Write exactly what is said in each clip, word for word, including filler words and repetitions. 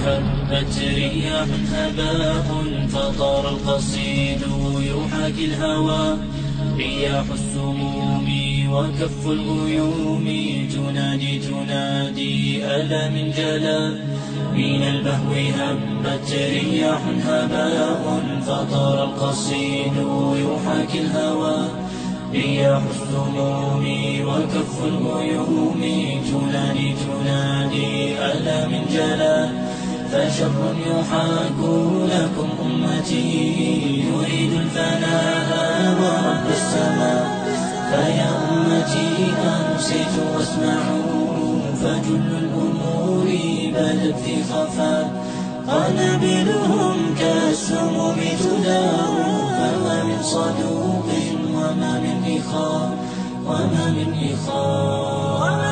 هبت رياح هباء فطار القصيد يحاكي الهوى. رياح السموم وكف الغيوم تنادي تنادي ألا من جلا. من البهو هبت رياح هباء فطار القصيد يحاكي الهوى. رياح السموم وكف الغيوم تنادي تنادي ألا من جلا. فشر يحاك لكم أمتي يريد الفناء ورب السماء. فيا أمتي أنصتوا واسمعوا فجل الأمور بدت في خفاء. قنابلهم كالسموم تدار فما من صدوق وما من إخاء وما من إخاء.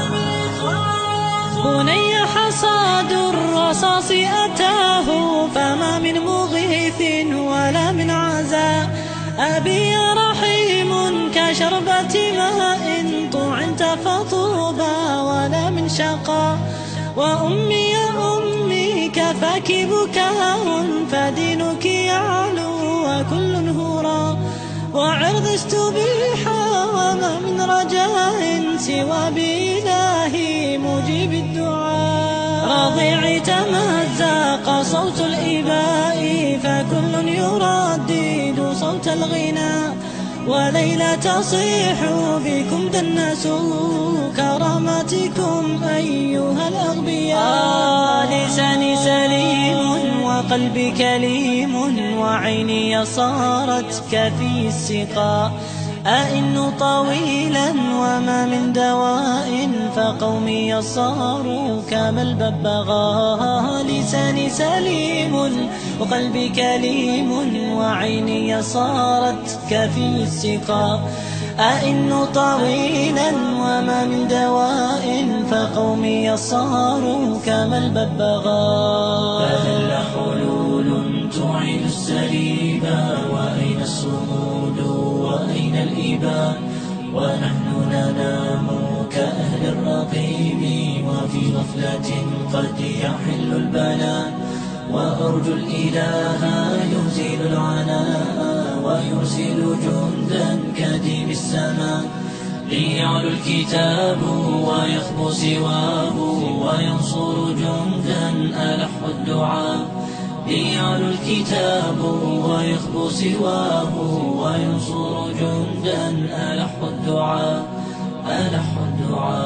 بني حصاد الرصاص أتاه فما من مغيث ولا من عزاء. أبي رحيم كشربة ماء طعنت فطوبى ولا من شقاء. وأمي يا أمي كفاك بكاء فدينك يعلو وكل هراء. وعرض استبيح وما من رجاء سوى بإلهي مجيب الدعاء. رضيع تمزق صوت الإباء فكل يردد صوت الغناء. وليلى تصيح بكم دنسوا كراماتكم أيها الأغبياء. آه لساني سليم وقلبي كليم وعيني صارت كفي السقاء. أئن طويلا وما من دواء فقومي صاروا كما الببغاء. لساني سليم وقلبي كليم وعيني صارت كفي السقاء. أئن طويلا وما من دواء فقومي صاروا كما الببغاء. فهل حلول تعيد السريبا وأين الصمود وأين الإباء. ونحن ننام كأهل الرقيم وفي غفلة قد يحل البلاء. وأرجو الإله يزيل العناء ويرسل جندا كديم السماء. ليعلو الكتاب ويخبو سواه وينصر جندا ألح الدعاء. ليعلو الكتاب ويخبو سواه وينصر جندا ألح الدعاء ألح الدعاء.